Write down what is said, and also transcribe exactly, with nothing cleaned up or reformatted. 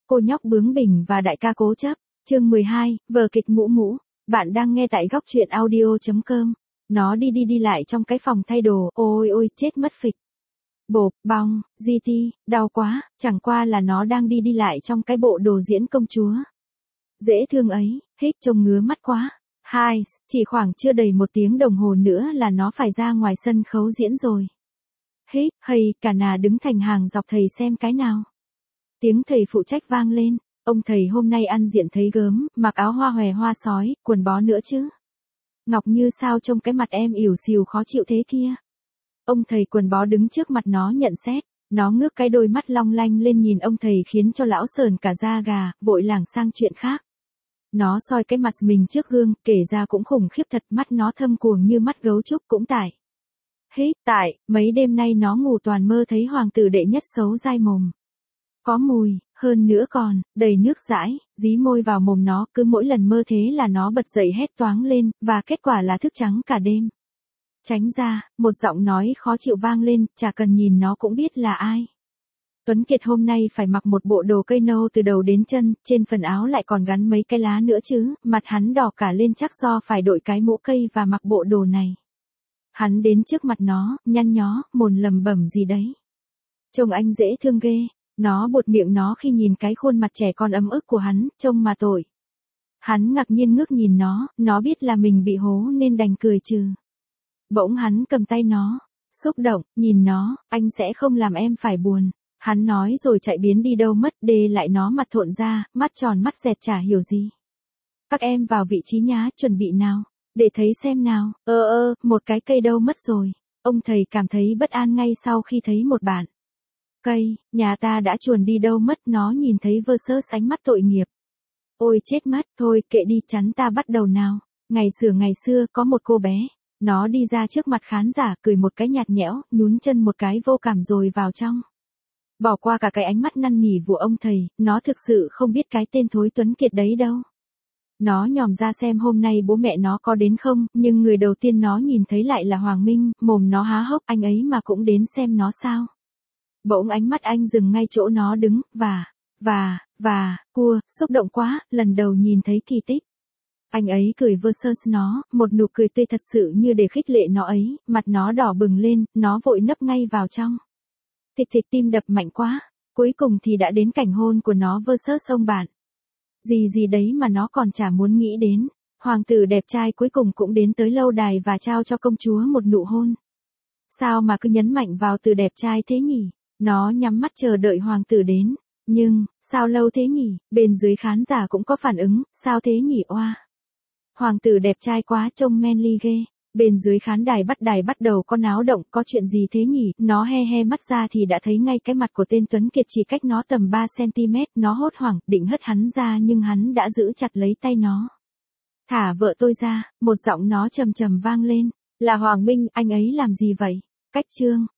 cô nhóc bướng bỉnh và đại ca cố chấp. Chương mười hai, vở kịch Mũ Mũ. Bạn đang nghe tại góc truyện audio chấm com. Nó đi đi đi lại trong cái phòng thay đồ, ôi ôi chết mất phịch. Bộp, bong, di ti, đau quá, chẳng qua là nó đang đi đi lại trong cái bộ đồ diễn công chúa. Dễ thương ấy, hít trông ngứa mắt quá. Hai, chỉ khoảng chưa đầy một tiếng đồng hồ nữa là nó phải ra ngoài sân khấu diễn rồi. Hít, hay, cả nà đứng thành hàng dọc thầy xem cái nào. Tiếng thầy phụ trách vang lên, ông thầy hôm nay ăn diện thấy gớm, mặc áo hoa hòe hoa sói, quần bó nữa chứ. Ngọc như sao trông cái mặt em ỉu xìu khó chịu thế kia. Ông thầy quần bó đứng trước mặt nó nhận xét, nó ngước cái đôi mắt long lanh lên nhìn ông thầy khiến cho lão sờn cả da gà, vội lảng sang chuyện khác. Nó soi cái mặt mình trước gương, kể ra cũng khủng khiếp thật, mắt nó thâm cuồng như mắt gấu trúc cũng tại. Hít, tại, mấy đêm nay nó ngủ toàn mơ thấy hoàng tử đệ nhất xấu dai mồm. Có mùi, hơn nữa còn, đầy nước dãi, dí môi vào mồm nó, cứ mỗi lần mơ thế là nó bật dậy hét toáng lên, và kết quả là thức trắng cả đêm. Tránh ra, một giọng nói khó chịu vang lên, chả cần nhìn nó cũng biết là ai. Tuấn Kiệt hôm nay phải mặc một bộ đồ cây nâu từ đầu đến chân, trên phần áo lại còn gắn mấy cái lá nữa chứ, mặt hắn đỏ cả lên chắc do phải đội cái mũ cây và mặc bộ đồ này. Hắn đến trước mặt nó, nhăn nhó, mồn lầm bẩm gì đấy. Trông anh dễ thương ghê, nó buột miệng nó khi nhìn cái khuôn mặt trẻ con ấm ức của hắn, trông mà tội. Hắn ngạc nhiên ngước nhìn nó, nó biết là mình bị hố nên đành cười trừ. Bỗng hắn cầm tay nó, xúc động, nhìn nó, anh sẽ không làm em phải buồn. Hắn nói rồi chạy biến đi đâu mất, đê lại nó mặt thộn ra, mắt tròn mắt dẹt chả hiểu gì. Các em vào vị trí nhá, chuẩn bị nào, để thấy xem nào, ơ ơ, một cái cây đâu mất rồi. Ông thầy cảm thấy bất an ngay sau khi thấy một bạn. Cây, nhà ta đã chuồn đi đâu mất, nó nhìn thấy vơ sơ ánh mắt tội nghiệp. Ôi chết mất, thôi kệ đi, chắn ta bắt đầu nào. Ngày xưa ngày xưa có một cô bé. Nó đi ra trước mặt khán giả, cười một cái nhạt nhẽo, nhún chân một cái vô cảm rồi vào trong. Bỏ qua cả cái ánh mắt năn nỉ của ông thầy, nó thực sự không biết cái tên thối Tuấn Kiệt đấy đâu. Nó nhòm ra xem hôm nay bố mẹ nó có đến không, nhưng người đầu tiên nó nhìn thấy lại là Hoàng Minh, mồm nó há hốc, anh ấy mà cũng đến xem nó sao. Bỗng ánh mắt anh dừng ngay chỗ nó đứng, và, và, và, cua, xúc động quá, lần đầu nhìn thấy kỳ tích. Anh ấy cười versus nó, một nụ cười tươi thật sự như để khích lệ nó ấy, mặt nó đỏ bừng lên, nó vội nấp ngay vào trong. Thịch thịch tim đập mạnh quá, cuối cùng thì đã đến cảnh hôn của nó versus ông bạn. Gì gì đấy mà nó còn chả muốn nghĩ đến, hoàng tử đẹp trai cuối cùng cũng đến tới lâu đài và trao cho công chúa một nụ hôn. Sao mà cứ nhấn mạnh vào từ đẹp trai thế nhỉ, nó nhắm mắt chờ đợi hoàng tử đến, nhưng, sao lâu thế nhỉ, bên dưới khán giả cũng có phản ứng, sao thế nhỉ oa. Hoàng tử đẹp trai quá trông manly ghê. Bên dưới khán đài bắt đài bắt đầu có náo động, có chuyện gì thế nhỉ, nó he he mắt ra thì đã thấy ngay cái mặt của tên Tuấn Kiệt chỉ cách nó tầm ba xăng-ti-mét, nó hốt hoảng, định hất hắn ra nhưng hắn đã giữ chặt lấy tay nó. Thả vợ tôi ra, một giọng nó trầm trầm vang lên, là Hoàng Minh, anh ấy làm gì vậy? Cách chương,